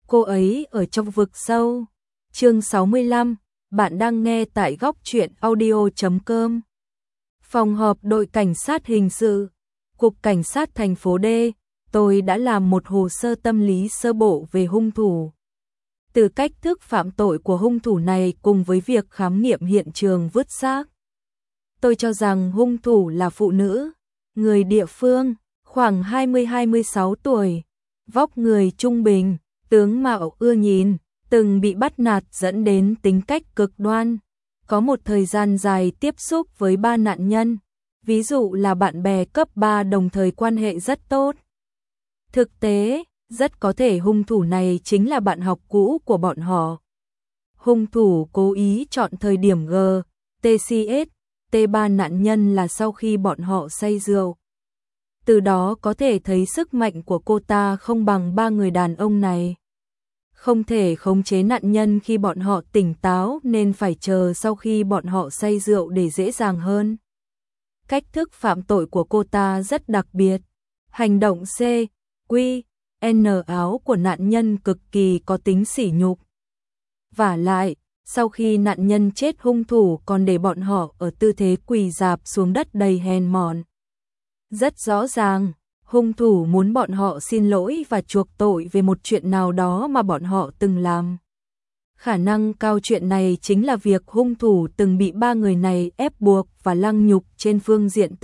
Cô ấy ở trong vực sâu. Chương 65, bạn đang nghe tại góc truyện audio.com. Phòng họp đội cảnh sát hình sự, Cục Cảnh sát thành phố D, tôi đã làm một hồ sơ tâm lý sơ bộ về hung thủ. Từ cách thức phạm tội của hung thủ này cùng với việc khám nghiệm hiện trường vứt xác, tôi cho rằng hung thủ là phụ nữ, người địa phương, khoảng 20-26 tuổi, vóc người trung bình, tướng mạo ưa nhìn, từng bị bắt nạt dẫn đến tính cách cực đoan, có một thời gian dài tiếp xúc với 3 nạn nhân, ví dụ là bạn bè cấp 3 đồng thời quan hệ rất tốt. Thực tế, rất có thể hung thủ này chính là bạn học cũ của bọn họ. Hung thủ cố ý chọn thời điểm G, TCS, T3 nạn nhân là sau khi bọn họ say rượu. Từ đó có thể thấy sức mạnh của cô ta không bằng 3 người đàn ông này. Không thể khống chế nạn nhân khi bọn họ tỉnh táo nên phải chờ sau khi bọn họ say rượu để dễ dàng hơn. Cách thức phạm tội của cô ta rất đặc biệt. Hành động C, Q, N áo của nạn nhân cực kỳ có tính sỉ nhục. Vả lại, sau khi nạn nhân chết hung thủ còn để bọn họ ở tư thế quỳ rạp xuống đất đầy hèn mọn. Rất rõ ràng, hung thủ muốn bọn họ xin lỗi và chuộc tội về một chuyện nào đó mà bọn họ từng làm. Khả năng cao chuyện này chính là việc hung thủ từng bị 3 người này ép buộc và lăng nhục trên phương diện T,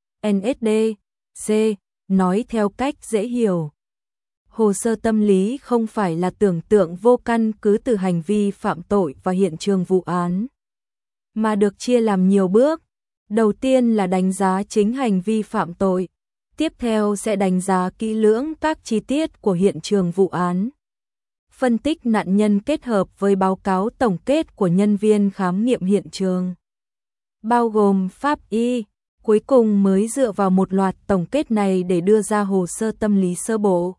NSD, C, nói theo cách dễ hiểu. Hồ sơ tâm lý không phải là tưởng tượng vô căn cứ từ hành vi phạm tội và hiện trường vụ án, mà được chia làm nhiều bước. Đầu tiên là đánh giá chính hành vi phạm tội, tiếp theo sẽ đánh giá kỹ lưỡng các chi tiết của hiện trường vụ án. Phân tích nạn nhân kết hợp với báo cáo tổng kết của nhân viên khám nghiệm hiện trường, bao gồm pháp y, cuối cùng mới dựa vào một loạt tổng kết này để đưa ra hồ sơ tâm lý sơ bộ.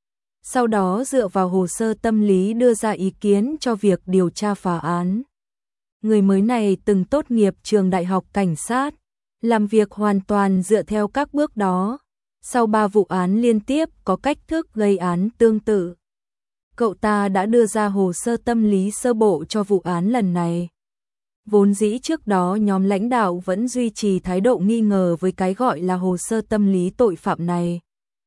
Sau đó dựa vào hồ sơ tâm lý đưa ra ý kiến cho việc điều tra phá án. Người mới này từng tốt nghiệp trường đại học cảnh sát, làm việc hoàn toàn dựa theo các bước đó. Sau 3 vụ án liên tiếp có cách thức gây án tương tự, cậu ta đã đưa ra hồ sơ tâm lý sơ bộ cho vụ án lần này. Vốn dĩ trước đó nhóm lãnh đạo vẫn duy trì thái độ nghi ngờ với cái gọi là hồ sơ tâm lý tội phạm này.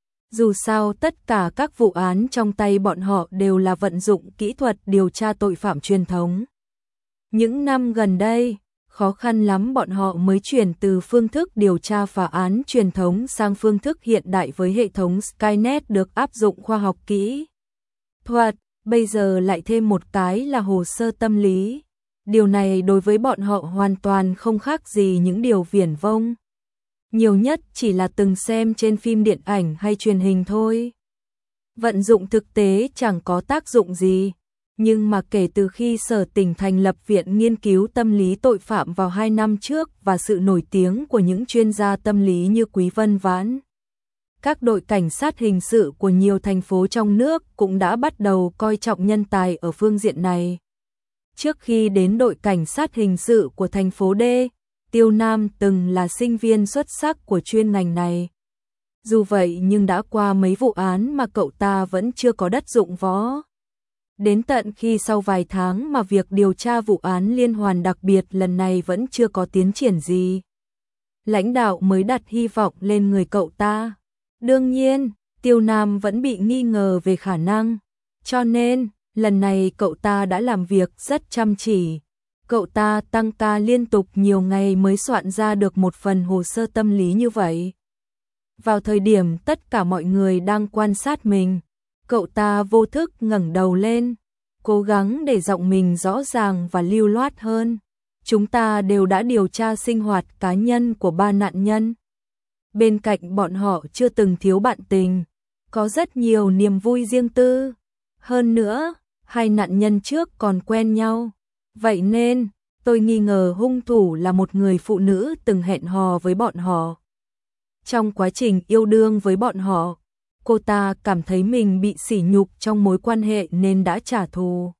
Dù sao tất cả các vụ án trong tay bọn họ đều là vận dụng kỹ thuật điều tra tội phạm truyền thống. Những năm gần đây, khó khăn lắm bọn họ mới chuyển từ phương thức điều tra phá án truyền thống sang phương thức hiện đại với hệ thống Skynet được áp dụng khoa học kỹ thuật, bây giờ lại thêm một cái là hồ sơ tâm lý. Điều này đối với bọn họ hoàn toàn không khác gì những điều viển vông. Nhiều nhất chỉ là từng xem trên phim điện ảnh hay truyền hình thôi. Vận dụng thực tế chẳng có tác dụng gì. Nhưng mà kể từ khi Sở Tỉnh thành lập Viện Nghiên cứu Tâm lý Tội phạm vào 2 năm trước và sự nổi tiếng của những chuyên gia tâm lý như Quý Vân Vãn, các đội cảnh sát hình sự của nhiều thành phố trong nước cũng đã bắt đầu coi trọng nhân tài ở phương diện này. Trước khi đến đội cảnh sát hình sự của thành phố D, Tiêu Nam từng là sinh viên xuất sắc của chuyên ngành này. Dù vậy nhưng đã qua mấy vụ án mà cậu ta vẫn chưa có đất dụng võ. Đến tận khi sau vài tháng mà việc điều tra vụ án liên hoàn đặc biệt lần này vẫn chưa có tiến triển gì, lãnh đạo mới đặt hy vọng lên người cậu ta. Đương nhiên, Tiêu Nam vẫn bị nghi ngờ về khả năng, cho nên lần này cậu ta đã làm việc rất chăm chỉ. Cậu ta tăng ca liên tục nhiều ngày mới soạn ra được một phần hồ sơ tâm lý như vậy. Vào thời điểm tất cả mọi người đang quan sát mình, cậu ta vô thức ngẩng đầu lên, cố gắng để giọng mình rõ ràng và lưu loát hơn. Chúng ta đều đã điều tra sinh hoạt cá nhân của 3 nạn nhân. Bên cạnh bọn họ chưa từng thiếu bạn tình, có rất nhiều niềm vui riêng tư. Hơn nữa, 2 nạn nhân trước còn quen nhau. Vậy nên, tôi nghi ngờ hung thủ là một người phụ nữ từng hẹn hò với bọn họ. Trong quá trình yêu đương với bọn họ, cô ta cảm thấy mình bị sỉ nhục trong mối quan hệ nên đã trả thù.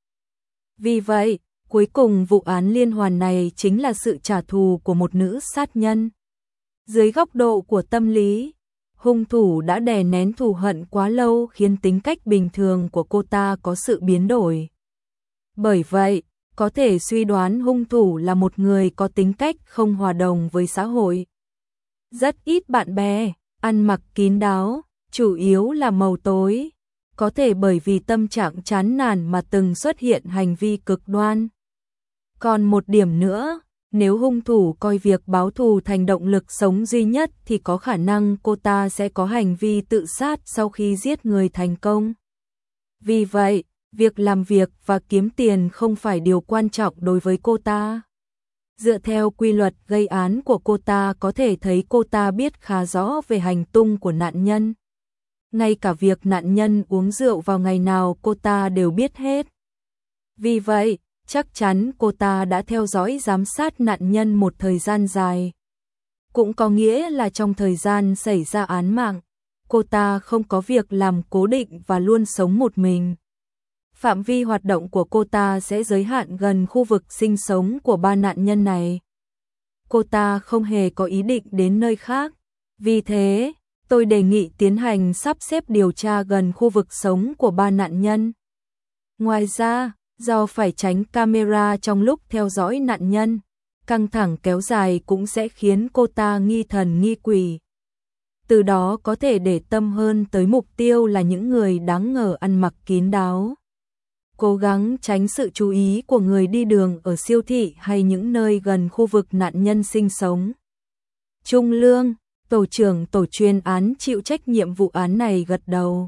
Vì vậy, cuối cùng vụ án liên hoàn này chính là sự trả thù của một nữ sát nhân. Dưới góc độ của tâm lý, Hung thủ đã đè nén thù hận quá lâu khiến tính cách bình thường của cô ta có sự biến đổi. Bởi vậy, có thể suy đoán hung thủ là một người có tính cách không hòa đồng với xã hội. Rất ít bạn bè, ăn mặc kín đáo, chủ yếu là màu tối. Có thể bởi vì tâm trạng chán nản mà từng xuất hiện hành vi cực đoan. Còn một điểm nữa, nếu hung thủ coi việc báo thù thành động lực sống duy nhất thì có khả năng cô ta sẽ có hành vi tự sát sau khi giết người thành công. Vì vậy, việc làm việc và kiếm tiền không phải điều quan trọng đối với cô ta. Dựa theo quy luật gây án của cô ta có thể thấy cô ta biết khá rõ về hành tung của nạn nhân. Ngay cả việc nạn nhân uống rượu vào ngày nào cô ta đều biết hết. Vì vậy, chắc chắn cô ta đã theo dõi giám sát nạn nhân một thời gian dài. Cũng có nghĩa là trong thời gian xảy ra án mạng, cô ta không có việc làm cố định và luôn sống một mình. Phạm vi hoạt động của cô ta sẽ giới hạn gần khu vực sinh sống của ba nạn nhân này. Cô ta không hề có ý định đến nơi khác. Vì thế, tôi đề nghị tiến hành sắp xếp điều tra gần khu vực sống của ba nạn nhân. Ngoài ra, do phải tránh camera trong lúc theo dõi nạn nhân, căng thẳng kéo dài cũng sẽ khiến cô ta nghi thần nghi quỷ. Từ đó có thể để tâm hơn tới mục tiêu là những người đáng ngờ ăn mặc kín đáo. Cố gắng tránh sự chú ý của người đi đường ở siêu thị hay những nơi gần khu vực nạn nhân sinh sống. Trung Lương, tổ trưởng tổ chuyên án chịu trách nhiệm vụ án này gật đầu.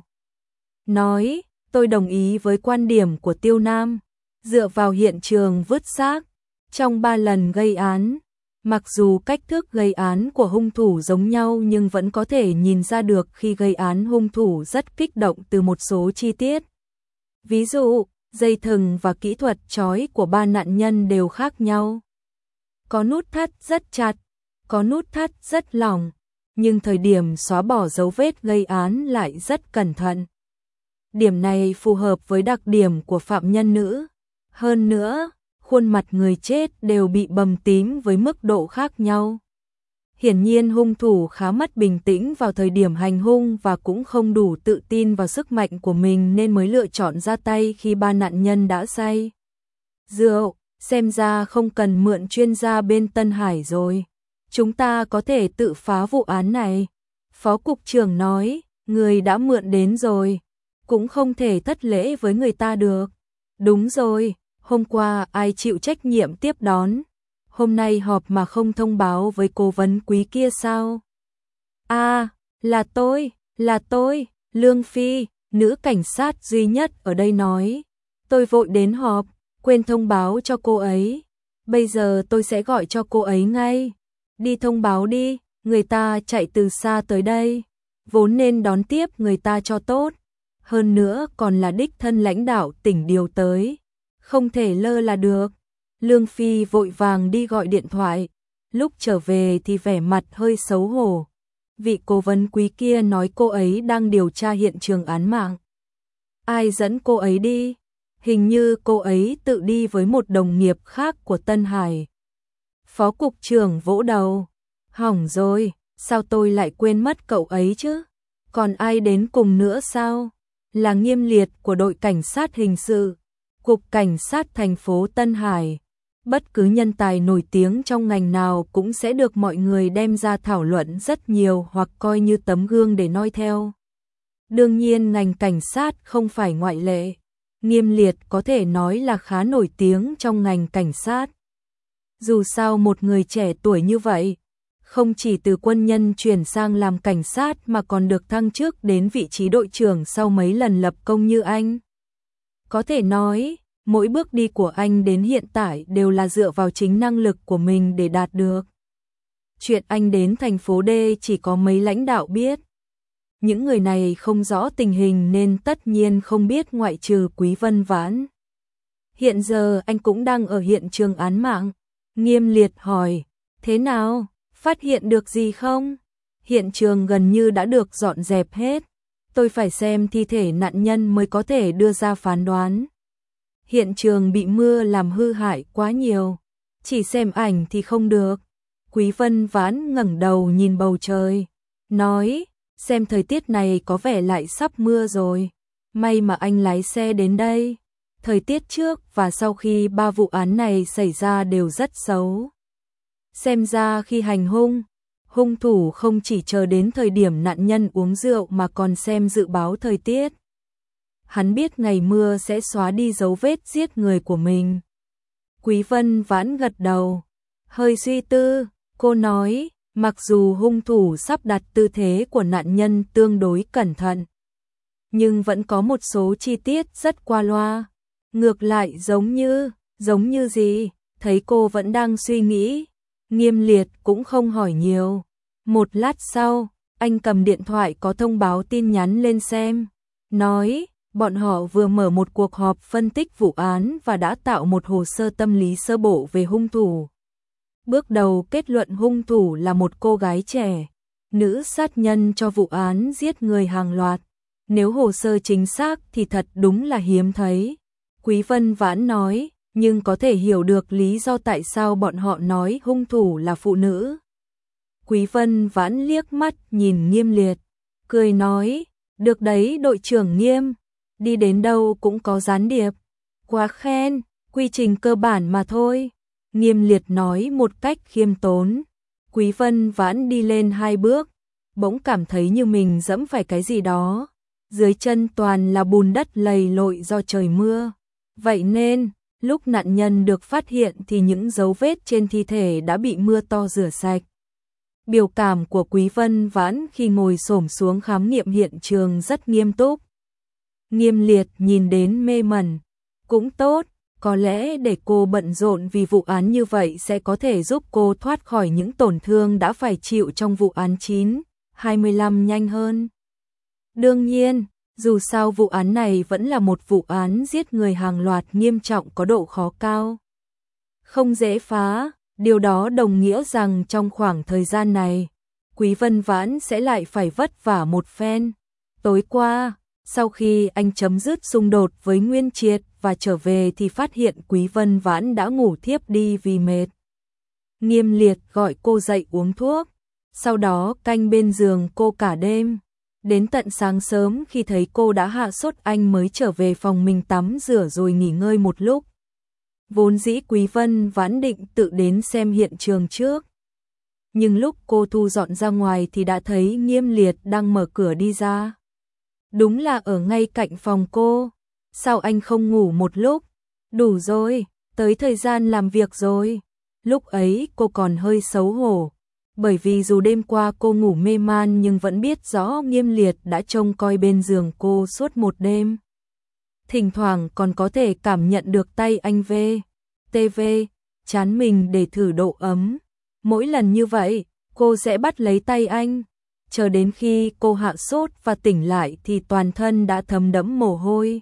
Nói, tôi đồng ý với quan điểm của Tiêu Nam. Dựa vào hiện trường vứt xác, trong 3 lần gây án, mặc dù cách thức gây án của hung thủ giống nhau nhưng vẫn có thể nhìn ra được khi gây án hung thủ rất kích động từ một số chi tiết. Ví dụ, dây thừng và kỹ thuật trói của ba nạn nhân đều khác nhau. Có nút thắt rất chặt, có nút thắt rất lỏng, nhưng thời điểm xóa bỏ dấu vết gây án lại rất cẩn thận. Điểm này phù hợp với đặc điểm của phạm nhân nữ. Hơn nữa, khuôn mặt người chết đều bị bầm tím với mức độ khác nhau. Hiển nhiên hung thủ khá mất bình tĩnh vào thời điểm hành hung và cũng không đủ tự tin vào sức mạnh của mình nên mới lựa chọn ra tay khi ba nạn nhân đã say rượu. Xem ra không cần mượn chuyên gia bên Tân Hải rồi. Chúng ta có thể tự phá vụ án này. Phó cục trưởng nói, người đã mượn đến rồi, cũng không thể thất lễ với người ta được. Đúng rồi, hôm qua ai chịu trách nhiệm tiếp đón? Hôm nay họp mà không thông báo với cố vấn quý kia sao? À, là tôi, Lương Phi, nữ cảnh sát duy nhất ở đây nói. Tôi vội đến họp, quên thông báo cho cô ấy. Bây giờ tôi sẽ gọi cho cô ấy ngay. Đi thông báo đi, người ta chạy từ xa tới đây. Vốn nên đón tiếp người ta cho tốt. Hơn nữa còn là đích thân lãnh đạo tỉnh điều tới. Không thể lơ là được. Lương Phi vội vàng đi gọi điện thoại. Lúc trở về thì vẻ mặt hơi xấu hổ. Vị cố vấn quý kia nói cô ấy đang điều tra hiện trường án mạng. Ai dẫn cô ấy đi? Hình như cô ấy tự đi với một đồng nghiệp khác của Tân Hải. Phó cục trưởng vỗ đầu. Hỏng rồi, sao tôi lại quên mất cậu ấy chứ? Còn ai đến cùng nữa sao? Là Nghiêm Liệt của đội cảnh sát hình sự, cục cảnh sát thành phố Tân Hải. Bất cứ nhân tài nổi tiếng trong ngành nào cũng sẽ được mọi người đem ra thảo luận rất nhiều hoặc coi như tấm gương để noi theo. Đương nhiên ngành cảnh sát không phải ngoại lệ. Nghiêm Liệt có thể nói là khá nổi tiếng trong ngành cảnh sát. Dù sao một người trẻ tuổi như vậy, không chỉ từ quân nhân chuyển sang làm cảnh sát mà còn được thăng chức đến vị trí đội trưởng sau mấy lần lập công như anh. Có thể nói, mỗi bước đi của anh đến hiện tại đều là dựa vào chính năng lực của mình để đạt được. Chuyện anh đến thành phố D chỉ có mấy lãnh đạo biết. Những người này không rõ tình hình nên tất nhiên không biết ngoại trừ Quý Vân Vãn. Hiện giờ anh cũng đang ở hiện trường án mạng. Nghiêm Liệt hỏi, thế nào, phát hiện được gì không? Hiện trường gần như đã được dọn dẹp hết. Tôi phải xem thi thể nạn nhân mới có thể đưa ra phán đoán. Hiện trường bị mưa làm hư hại quá nhiều. Chỉ xem ảnh thì không được. Quý Vân Vãn ngẩng đầu nhìn bầu trời, nói, xem thời tiết này có vẻ lại sắp mưa rồi. May mà anh lái xe đến đây. Thời tiết trước và sau khi 3 vụ án này xảy ra đều rất xấu. Xem ra khi hành hung thủ không chỉ chờ đến thời điểm nạn nhân uống rượu mà còn xem dự báo thời tiết. Hắn biết ngày mưa sẽ xóa đi dấu vết giết người của mình. Quý Vân Vãn gật đầu, hơi suy tư, cô nói, mặc dù hung thủ sắp đặt tư thế của nạn nhân tương đối cẩn thận, nhưng vẫn có một số chi tiết rất qua loa. Ngược lại giống như gì? Thấy cô vẫn đang suy nghĩ, Nghiêm Liệt cũng không hỏi nhiều. Một lát sau, anh cầm điện thoại có thông báo tin nhắn lên xem, nói, bọn họ vừa mở một cuộc họp phân tích vụ án và đã tạo một hồ sơ tâm lý sơ bộ về hung thủ. Bước đầu kết luận hung thủ là một cô gái trẻ, nữ sát nhân cho vụ án giết người hàng loạt. Nếu hồ sơ chính xác thì thật đúng là hiếm thấy. Quý Vân Vãn nói, nhưng có thể hiểu được lý do tại sao bọn họ nói hung thủ là phụ nữ. Quý Vân Vãn liếc mắt nhìn Nghiêm Liệt, cười nói, được đấy đội trưởng Nghiêm, đi đến đâu cũng có gián điệp. Quá khen, quy trình cơ bản mà thôi. Nghiêm Liệt nói một cách khiêm tốn. Quý Vân Vãn đi lên 2 bước, bỗng cảm thấy như mình dẫm phải cái gì đó. Dưới chân toàn là bùn đất lầy lội do trời mưa. Vậy nên, lúc nạn nhân được phát hiện thì những dấu vết trên thi thể đã bị mưa to rửa sạch. Biểu cảm của Quý Vân Vãn khi ngồi xổm xuống khám nghiệm hiện trường rất nghiêm túc. Nghiêm Liệt nhìn đến mê mẩn. Cũng tốt, có lẽ để cô bận rộn vì vụ án như vậy sẽ có thể giúp cô thoát khỏi những tổn thương đã phải chịu trong vụ án 9/25 nhanh hơn. Đương nhiên, dù sao vụ án này vẫn là một vụ án giết người hàng loạt nghiêm trọng có độ khó cao. Không dễ phá, điều đó đồng nghĩa rằng trong khoảng thời gian này, Quý Vân Vãn sẽ lại phải vất vả một phen. Tối qua, sau khi anh chấm dứt xung đột với Nguyên Triệt và trở về thì phát hiện Quý Vân Vãn đã ngủ thiếp đi vì mệt. Nghiêm Liệt gọi cô dậy uống thuốc, sau đó canh bên giường cô cả đêm. Đến tận sáng sớm khi thấy cô đã hạ sốt anh mới trở về phòng mình tắm rửa rồi nghỉ ngơi một lúc. Vốn dĩ Quý Vân Vãn định tự đến xem hiện trường trước. Nhưng lúc cô thu dọn ra ngoài thì đã thấy Nghiêm Liệt đang mở cửa đi ra. Đúng là ở ngay cạnh phòng cô. Sao anh không ngủ một lúc? Đủ rồi, tới thời gian làm việc rồi. Lúc ấy cô còn hơi xấu hổ. Bởi vì dù đêm qua cô ngủ mê man nhưng vẫn biết rõ Nghiêm Liệt đã trông coi bên giường cô suốt một đêm. Thỉnh thoảng còn có thể cảm nhận được tay anh TV, chán mình để thử độ ấm. Mỗi lần như vậy, cô sẽ bắt lấy tay anh. Chờ đến khi cô hạ sốt và tỉnh lại thì toàn thân đã thấm đẫm mồ hôi.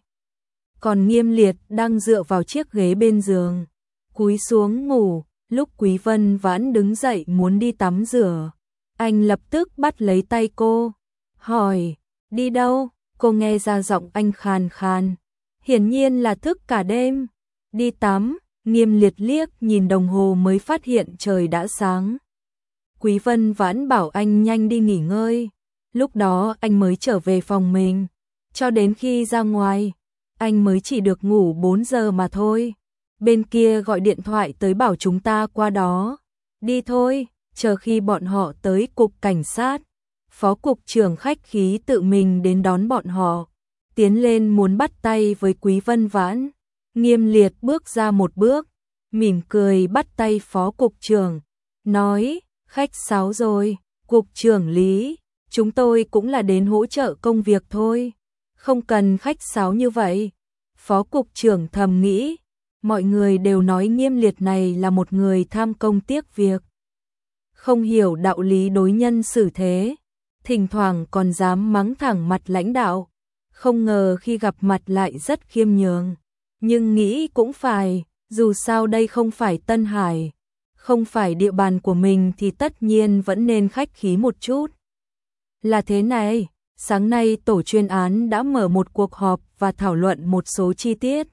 Còn Nghiêm Liệt đang dựa vào chiếc ghế bên giường, cúi xuống ngủ. Lúc Quý Vân Vãn đứng dậy muốn đi tắm rửa, anh lập tức bắt lấy tay cô, hỏi, đi đâu? Cô nghe ra giọng anh khàn khàn, hiển nhiên là thức cả đêm. Đi tắm. Nghiêm Liệt liếc nhìn đồng hồ mới phát hiện trời đã sáng. Quý Vân Vãn bảo anh nhanh đi nghỉ ngơi, lúc đó anh mới trở về phòng mình. Cho đến khi ra ngoài, anh mới chỉ được ngủ 4 giờ mà thôi. Bên kia gọi điện thoại tới bảo chúng ta qua đó. Đi thôi, chờ khi bọn họ tới cục cảnh sát. Phó cục trưởng khách khí tự mình đến đón bọn họ. Tiến lên muốn bắt tay với Quý Vân Vãn. Nghiêm Liệt bước ra một bước, mỉm cười bắt tay phó cục trưởng. Nói, khách sáo rồi, cục trưởng Lý, chúng tôi cũng là đến hỗ trợ công việc thôi. Không cần khách sáo như vậy. Phó cục trưởng thầm nghĩ. Mọi người đều nói Nghiêm Liệt này là một người tham công tiếc việc. Không hiểu đạo lý đối nhân xử thế. Thỉnh thoảng còn dám mắng thẳng mặt lãnh đạo. Không ngờ khi gặp mặt lại rất khiêm nhường. Nhưng nghĩ cũng phải, dù sao đây không phải Tân Hải. Không phải địa bàn của mình thì tất nhiên vẫn nên khách khí một chút. Là thế này, sáng nay tổ chuyên án đã mở một cuộc họp và thảo luận một số chi tiết.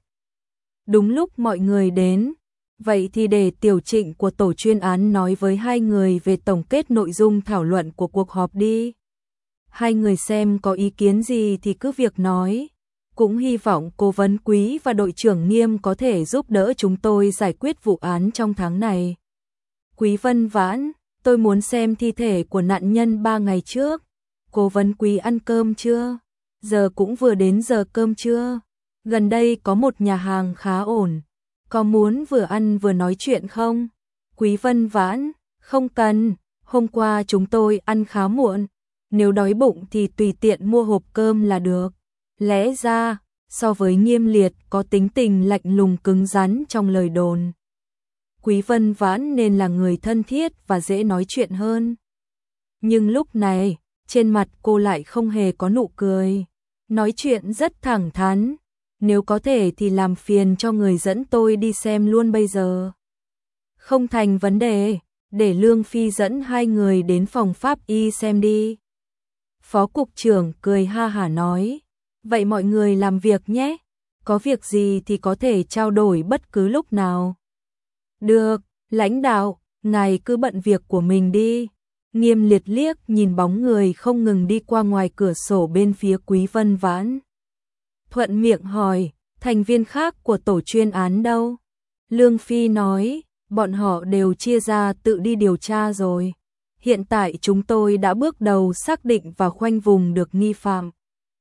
Đúng lúc mọi người đến, vậy thì để Tiểu Trịnh của tổ chuyên án nói với hai người về tổng kết nội dung thảo luận của cuộc họp đi. Hai người xem có ý kiến gì thì cứ việc nói. Cũng hy vọng cố vấn Quý và đội trưởng Nghiêm có thể giúp đỡ chúng tôi giải quyết vụ án trong tháng này. Quý Vân Vãn, tôi muốn xem thi thể của nạn nhân 3 ngày trước. Cố vấn Quý ăn cơm chưa? Giờ cũng vừa đến giờ cơm trưa. Gần đây có một nhà hàng khá ổn. Có muốn vừa ăn vừa nói chuyện không? Quý Vân Vãn, không cần. Hôm qua chúng tôi ăn khá muộn. Nếu đói bụng thì tùy tiện mua hộp cơm là được. Lẽ ra, so với Nghiêm Liệt có tính tình lạnh lùng cứng rắn trong lời đồn, Quý Vân Vãn nên là người thân thiết và dễ nói chuyện hơn. Nhưng lúc này, trên mặt cô lại không hề có nụ cười. Nói chuyện rất thẳng thắn. Nếu có thể thì làm phiền cho người dẫn tôi đi xem luôn bây giờ. Không thành vấn đề, để Lương Phi dẫn hai người đến phòng pháp y xem đi. Phó cục trưởng cười ha hả nói. Vậy mọi người làm việc nhé. Có việc gì thì có thể trao đổi bất cứ lúc nào. Được, lãnh đạo, ngài cứ bận việc của mình đi. Nghiêm Liệt liếc nhìn bóng người không ngừng đi qua ngoài cửa sổ bên phía Quý Vân Vãn. Thuận miệng hỏi, thành viên khác của tổ chuyên án đâu? Lương Phi nói, bọn họ đều chia ra tự đi điều tra rồi. Hiện tại chúng tôi đã bước đầu xác định và khoanh vùng được nghi phạm.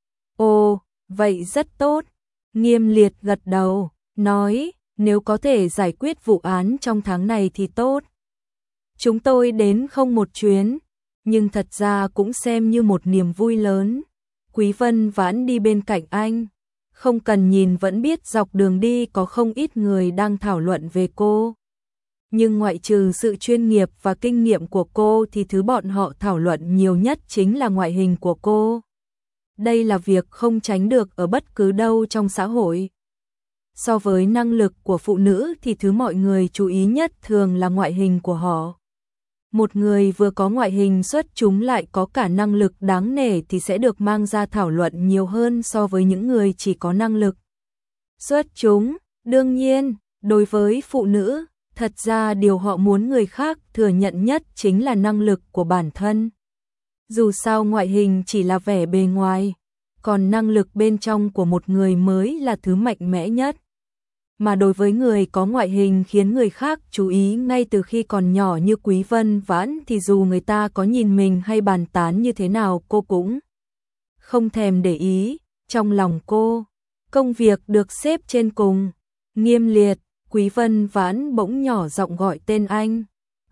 Ồ, vậy rất tốt. Nghiêm Liệt gật đầu, nói, nếu có thể giải quyết vụ án trong tháng này thì tốt. Chúng tôi đến không một chuyến, nhưng thật ra cũng xem như một niềm vui lớn. Quý Vân Vãn đi bên cạnh anh, không cần nhìn vẫn biết dọc đường đi có không ít người đang thảo luận về cô. Nhưng ngoại trừ sự chuyên nghiệp và kinh nghiệm của cô thì thứ bọn họ thảo luận nhiều nhất chính là ngoại hình của cô. Đây là việc không tránh được ở bất cứ đâu trong xã hội. So với năng lực của phụ nữ thì thứ mọi người chú ý nhất thường là ngoại hình của họ. Một người vừa có ngoại hình xuất chúng lại có cả năng lực đáng nể thì sẽ được mang ra thảo luận nhiều hơn so với những người chỉ có năng lực xuất chúng. Đương nhiên, đối với phụ nữ, thật ra điều họ muốn người khác thừa nhận nhất chính là năng lực của bản thân. Dù sao ngoại hình chỉ là vẻ bề ngoài, còn năng lực bên trong của một người mới là thứ mạnh mẽ nhất. Mà đối với người có ngoại hình khiến người khác chú ý ngay từ khi còn nhỏ như Quý Vân Vãn thì dù người ta có nhìn mình hay bàn tán như thế nào cô cũng không thèm để ý. Trong lòng cô, công việc được xếp trên cùng. Nghiêm Liệt, Quý Vân Vãn bỗng nhỏ giọng gọi tên anh.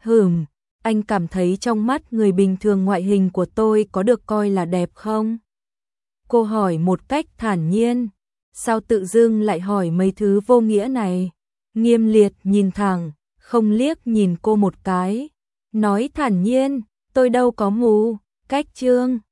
Anh cảm thấy trong mắt người bình thường ngoại hình của tôi có được coi là đẹp không? Cô hỏi một cách thản nhiên. Sao tự dưng lại hỏi mấy thứ vô nghĩa này? Nghiêm Liệt nhìn thẳng, không liếc nhìn cô một cái. Nói thản nhiên, tôi đâu có mù. Cách Trương